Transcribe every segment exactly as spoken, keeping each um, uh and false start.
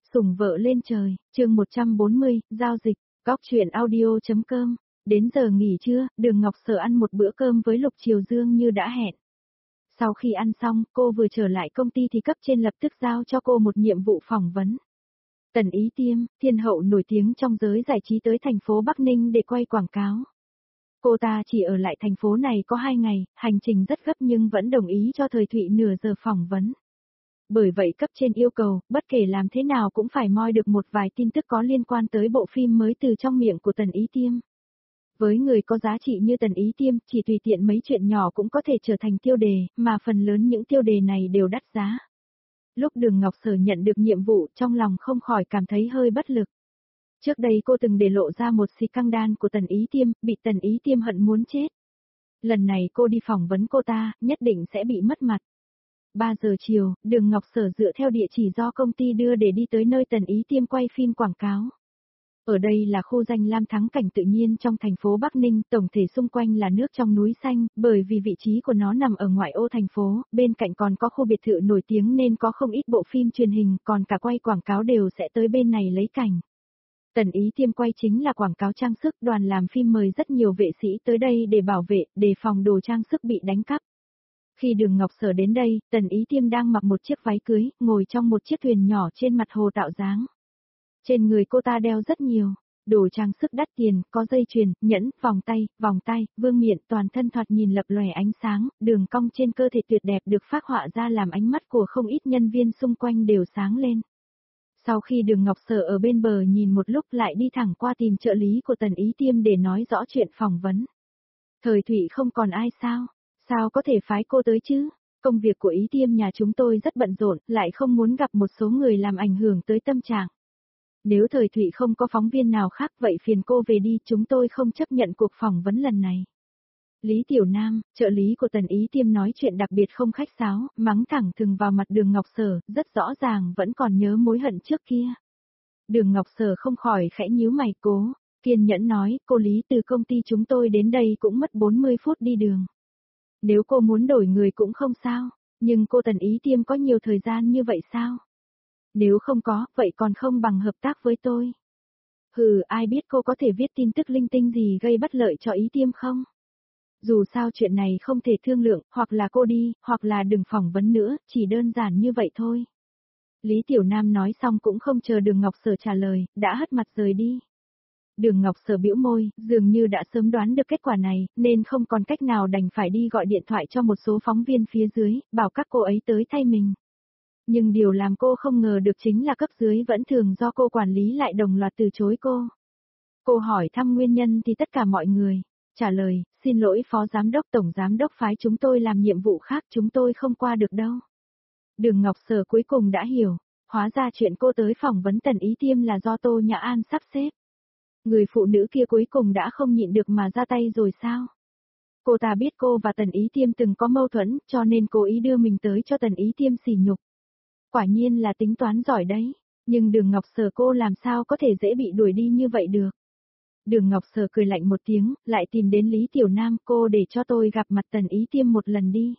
Sủng vợ lên trời, chương một trăm bốn mươi, giao dịch, góc chuyện audio.com. Đến giờ nghỉ trưa, Đường Ngọc Sở ăn một bữa cơm với Lục Triều Dương như đã hẹn. Sau khi ăn xong, cô vừa trở lại công ty thì cấp trên lập tức giao cho cô một nhiệm vụ phỏng vấn. Tần Ý Tiêm, thiên hậu nổi tiếng trong giới giải trí tới thành phố Bắc Ninh để quay quảng cáo. Cô ta chỉ ở lại thành phố này có hai ngày, hành trình rất gấp nhưng vẫn đồng ý cho Thời Thụy nửa giờ phỏng vấn. Bởi vậy cấp trên yêu cầu, bất kể làm thế nào cũng phải moi được một vài tin tức có liên quan tới bộ phim mới từ trong miệng của Tần Ý Tiêm. Với người có giá trị như Tần Ý Tiêm, chỉ tùy tiện mấy chuyện nhỏ cũng có thể trở thành tiêu đề, mà phần lớn những tiêu đề này đều đắt giá. Lúc Đường Ngọc Sở nhận được nhiệm vụ, trong lòng không khỏi cảm thấy hơi bất lực. Trước đây cô từng để lộ ra một scandal của Tần Ý Tiêm, bị Tần Ý Tiêm hận muốn chết. Lần này cô đi phỏng vấn cô ta, nhất định sẽ bị mất mặt. ba giờ chiều, Đường Ngọc Sở dựa theo địa chỉ do công ty đưa để đi tới nơi Tần Ý Tiêm quay phim quảng cáo. Ở đây là khu danh lam thắng cảnh tự nhiên trong thành phố Bắc Ninh, tổng thể xung quanh là nước trong núi xanh, bởi vì vị trí của nó nằm ở ngoại ô thành phố, bên cạnh còn có khu biệt thự nổi tiếng nên có không ít bộ phim truyền hình, còn cả quay quảng cáo đều sẽ tới bên này lấy cảnh. Tần Ý Tiêm quay chính là quảng cáo trang sức, đoàn làm phim mời rất nhiều vệ sĩ tới đây để bảo vệ, đề phòng đồ trang sức bị đánh cắp. Khi Đường Ngọc Sở đến đây, Tần Ý Tiêm đang mặc một chiếc váy cưới, ngồi trong một chiếc thuyền nhỏ trên mặt hồ tạo dáng. Trên người cô ta đeo rất nhiều đồ trang sức đắt tiền, có dây chuyền, nhẫn, vòng tay, vòng tay, vương miện, toàn thân thoạt nhìn lập lòe ánh sáng, đường cong trên cơ thể tuyệt đẹp được phác họa ra làm ánh mắt của không ít nhân viên xung quanh đều sáng lên. Sau khi Đường Ngọc Sở ở bên bờ nhìn một lúc lại đi thẳng qua tìm trợ lý của Tần Ý Tiêm để nói rõ chuyện phỏng vấn. Thời Thụy không còn ai sao? Sao có thể phái cô tới chứ? Công việc của Ý Tiêm nhà chúng tôi rất bận rộn, lại không muốn gặp một số người làm ảnh hưởng tới tâm trạng. Nếu Thời Thụy không có phóng viên nào khác vậy phiền cô về đi, chúng tôi không chấp nhận cuộc phỏng vấn lần này. Lý Tiểu Nam, trợ lý của Tần Ý Tiêm nói chuyện đặc biệt không khách sáo, mắng thẳng thừng vào mặt Đường Ngọc Sở, rất rõ ràng vẫn còn nhớ mối hận trước kia. Đường Ngọc Sở không khỏi khẽ nhíu mày, cố kiên nhẫn nói, cô Lý, từ công ty chúng tôi đến đây cũng mất bốn mươi phút đi đường. Nếu cô muốn đổi người cũng không sao, nhưng cô Tần Ý Tiêm có nhiều thời gian như vậy sao? Nếu không có, vậy còn không bằng hợp tác với tôi. Hừ, ai biết cô có thể viết tin tức linh tinh gì gây bất lợi cho Ý Tiêm không? Dù sao chuyện này không thể thương lượng, hoặc là cô đi, hoặc là đừng phỏng vấn nữa, chỉ đơn giản như vậy thôi. Lý Tiểu Nam nói xong cũng không chờ Đường Ngọc Sở trả lời, đã hất mặt rời đi. Đường Ngọc Sở bĩu môi, dường như đã sớm đoán được kết quả này, nên không còn cách nào đành phải đi gọi điện thoại cho một số phóng viên phía dưới, bảo các cô ấy tới thay mình. Nhưng điều làm cô không ngờ được chính là cấp dưới vẫn thường do cô quản lý lại đồng loạt từ chối cô. Cô hỏi thăm nguyên nhân thì tất cả mọi người trả lời, xin lỗi phó giám đốc, tổng giám đốc phái chúng tôi làm nhiệm vụ khác, chúng tôi không qua được đâu. Đường Ngọc Sở cuối cùng đã hiểu, hóa ra chuyện cô tới phỏng vấn Tần Ý Tiêm là do Tô Nhã An sắp xếp. Người phụ nữ kia cuối cùng đã không nhịn được mà ra tay rồi sao? Cô ta biết cô và Tần Ý Tiêm từng có mâu thuẫn, cho nên cố ý đưa mình tới cho Tần Ý Tiêm sỉ nhục. Quả nhiên là tính toán giỏi đấy, nhưng Đường Ngọc Sở cô làm sao có thể dễ bị đuổi đi như vậy được. Đường Ngọc Sở cười lạnh một tiếng, lại tìm đến Lý Tiểu Nam, cô để cho tôi gặp mặt Tần Ý Tiêm một lần đi.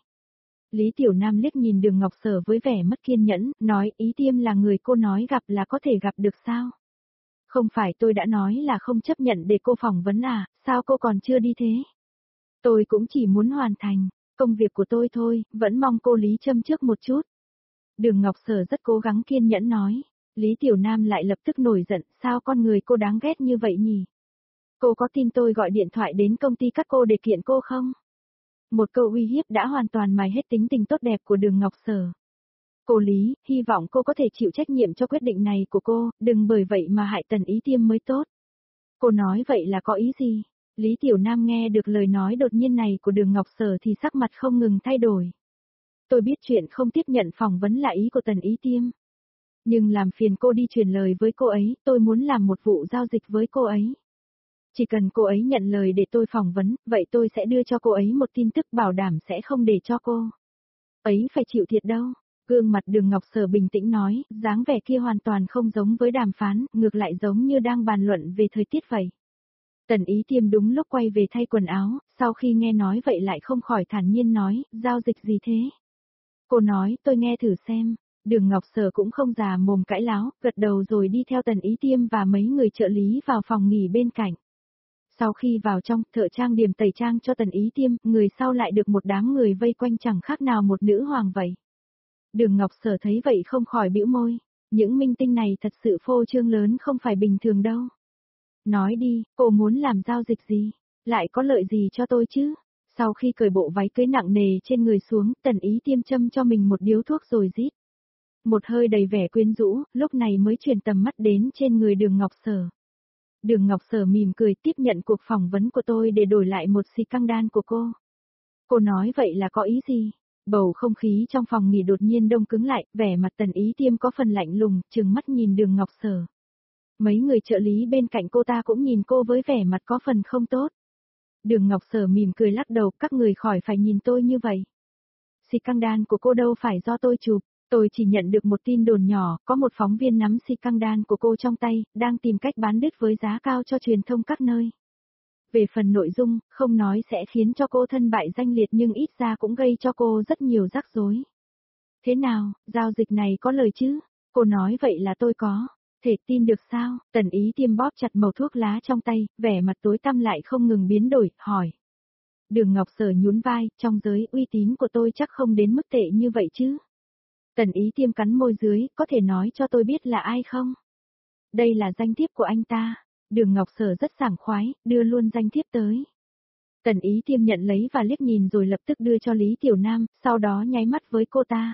Lý Tiểu Nam liếc nhìn Đường Ngọc Sở với vẻ mất kiên nhẫn, nói, Ý Tiêm là người cô nói gặp là có thể gặp được sao? Không phải tôi đã nói là không chấp nhận để cô phỏng vấn à, sao cô còn chưa đi thế? Tôi cũng chỉ muốn hoàn thành công việc của tôi thôi, vẫn mong cô Lý châm trước một chút. Đường Ngọc Sở rất cố gắng kiên nhẫn nói, Lý Tiểu Nam lại lập tức nổi giận, sao con người cô đáng ghét như vậy nhỉ? Cô có tin tôi gọi điện thoại đến công ty các cô để kiện cô không? Một câu uy hiếp đã hoàn toàn mài hết tính tình tốt đẹp của Đường Ngọc Sở. Cô Lý, hy vọng cô có thể chịu trách nhiệm cho quyết định này của cô, đừng bởi vậy mà hại Tần Ý Tiêm mới tốt. Cô nói vậy là có ý gì? Lý Tiểu Nam nghe được lời nói đột nhiên này của Đường Ngọc Sở thì sắc mặt không ngừng thay đổi. Tôi biết chuyện không tiếp nhận phỏng vấn là ý của Tần Ý Tiêm. Nhưng làm phiền cô đi truyền lời với cô ấy, tôi muốn làm một vụ giao dịch với cô ấy. Chỉ cần cô ấy nhận lời để tôi phỏng vấn, vậy tôi sẽ đưa cho cô ấy một tin tức bảo đảm sẽ không để cho cô ấy phải chịu thiệt đâu. Gương mặt Đường Ngọc Sở bình tĩnh nói, dáng vẻ kia hoàn toàn không giống với đàm phán, ngược lại giống như đang bàn luận về thời tiết vậy. Tần Ý Tiêm đúng lúc quay về thay quần áo, sau khi nghe nói vậy lại không khỏi thản nhiên nói, giao dịch gì thế? Cô nói, tôi nghe thử xem. Đường Ngọc Sở cũng không già mồm cãi láo, gật đầu rồi đi theo Tần Ý Tiêm và mấy người trợ lý vào phòng nghỉ bên cạnh. Sau khi vào trong, thợ trang điểm tẩy trang cho Tần Ý Tiêm, người sau lại được một đám người vây quanh chẳng khác nào một nữ hoàng vậy. Đường Ngọc Sở thấy vậy không khỏi bĩu môi, những minh tinh này thật sự phô trương lớn không phải bình thường đâu. Nói đi, cô muốn làm giao dịch gì? Lại có lợi gì cho tôi chứ? Sau khi cởi bộ váy cưới nặng nề trên người xuống, Tần Ý Tiêm châm cho mình một điếu thuốc rồi rít. Một hơi đầy vẻ quyến rũ, lúc này mới chuyển tầm mắt đến trên người Đường Ngọc Sở. Đường Ngọc Sở mỉm cười tiếp nhận cuộc phỏng vấn của tôi để đổi lại một xì căng đan của cô. Cô nói vậy là có ý gì? Bầu không khí trong phòng nghỉ đột nhiên đông cứng lại, vẻ mặt Tần Ý Tiêm có phần lạnh lùng, trừng mắt nhìn Đường Ngọc Sở. Mấy người trợ lý bên cạnh cô ta cũng nhìn cô với vẻ mặt có phần không tốt. Đường Ngọc Sở mỉm cười lắc đầu, các người khỏi phải nhìn tôi như vậy. Xì căng đan của cô đâu phải do tôi chụp, tôi chỉ nhận được một tin đồn nhỏ, có một phóng viên nắm xì căng đan của cô trong tay, đang tìm cách bán đứt với giá cao cho truyền thông các nơi. Về phần nội dung, không nói sẽ khiến cho cô thân bại danh liệt nhưng ít ra cũng gây cho cô rất nhiều rắc rối. Thế nào, giao dịch này có lời chứ? Cô nói vậy là tôi có. Thể tin được sao? Tần Ý Tiêm bóp chặt mẩu thuốc lá trong tay, vẻ mặt tối tăm lại không ngừng biến đổi, hỏi. Đường Ngọc Sở nhún vai, trong giới uy tín của tôi chắc không đến mức tệ như vậy chứ. Tần Ý Tiêm cắn môi dưới, có thể nói cho tôi biết là ai không? Đây là danh thiếp của anh ta. Đường Ngọc Sở rất sảng khoái, đưa luôn danh thiếp tới. Tần Ý Tiêm nhận lấy và liếc nhìn rồi lập tức đưa cho Lý Tiểu Nam, sau đó nháy mắt với cô ta.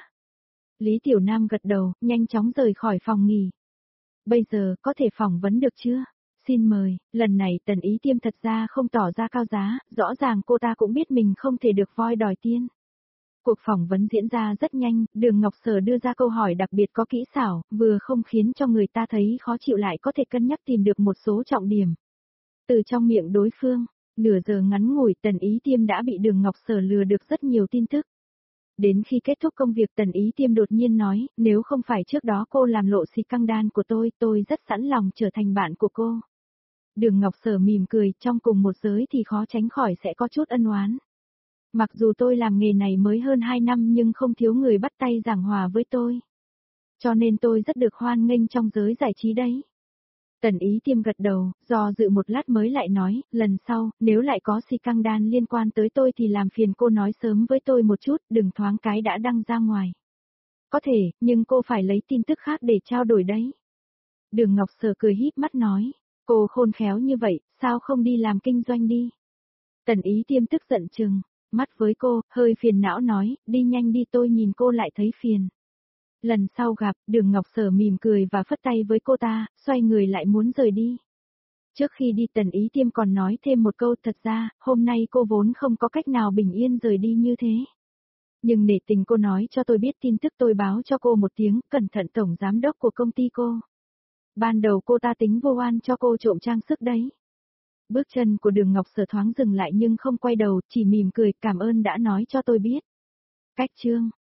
Lý Tiểu Nam gật đầu, nhanh chóng rời khỏi phòng nghỉ. Bây giờ có thể phỏng vấn được chưa? Xin mời, lần này Tần Ý Tiêm thật ra không tỏ ra cao giá, rõ ràng cô ta cũng biết mình không thể được voi đòi tiên. Cuộc phỏng vấn diễn ra rất nhanh, Đường Ngọc Sở đưa ra câu hỏi đặc biệt có kỹ xảo, vừa không khiến cho người ta thấy khó chịu lại có thể cân nhắc tìm được một số trọng điểm. Từ trong miệng đối phương, nửa giờ ngắn ngủi Tần Ý Tiêm đã bị Đường Ngọc Sở lừa được rất nhiều tin tức. Đến khi kết thúc công việc Tần Ý Tiêm đột nhiên nói, nếu không phải trước đó cô làm lộ xì căng đan của tôi, tôi rất sẵn lòng trở thành bạn của cô. Đường Ngọc Sở mỉm cười, trong cùng một giới thì khó tránh khỏi sẽ có chút ân oán. Mặc dù tôi làm nghề này mới hơn hai năm nhưng không thiếu người bắt tay giảng hòa với tôi. Cho nên tôi rất được hoan nghênh trong giới giải trí đấy. Tần Ý Tiêm gật đầu, do dự một lát mới lại nói, lần sau, nếu lại có xì căng đan liên quan tới tôi thì làm phiền cô nói sớm với tôi một chút, đừng thoáng cái đã đăng ra ngoài. Có thể, nhưng cô phải lấy tin tức khác để trao đổi đấy. Đường Ngọc Sở cười híp mắt nói, cô khôn khéo như vậy, sao không đi làm kinh doanh đi? Tần Ý Tiêm tức giận chừng mắt với cô, hơi phiền não nói, đi nhanh đi, tôi nhìn cô lại thấy phiền. Lần sau gặp, Đường Ngọc Sở mỉm cười và phất tay với cô ta, xoay người lại muốn rời đi. Trước khi đi Tần Ý Tiêm còn nói thêm một câu, thật ra, hôm nay cô vốn không có cách nào bình yên rời đi như thế. Nhưng nể tình cô nói cho tôi biết tin tức, tôi báo cho cô một tiếng, cẩn thận tổng giám đốc của công ty cô. Ban đầu cô ta tính vô oan cho cô trộm trang sức đấy. Bước chân của Đường Ngọc Sở thoáng dừng lại nhưng không quay đầu, chỉ mỉm cười, cảm ơn đã nói cho tôi biết. Cách chương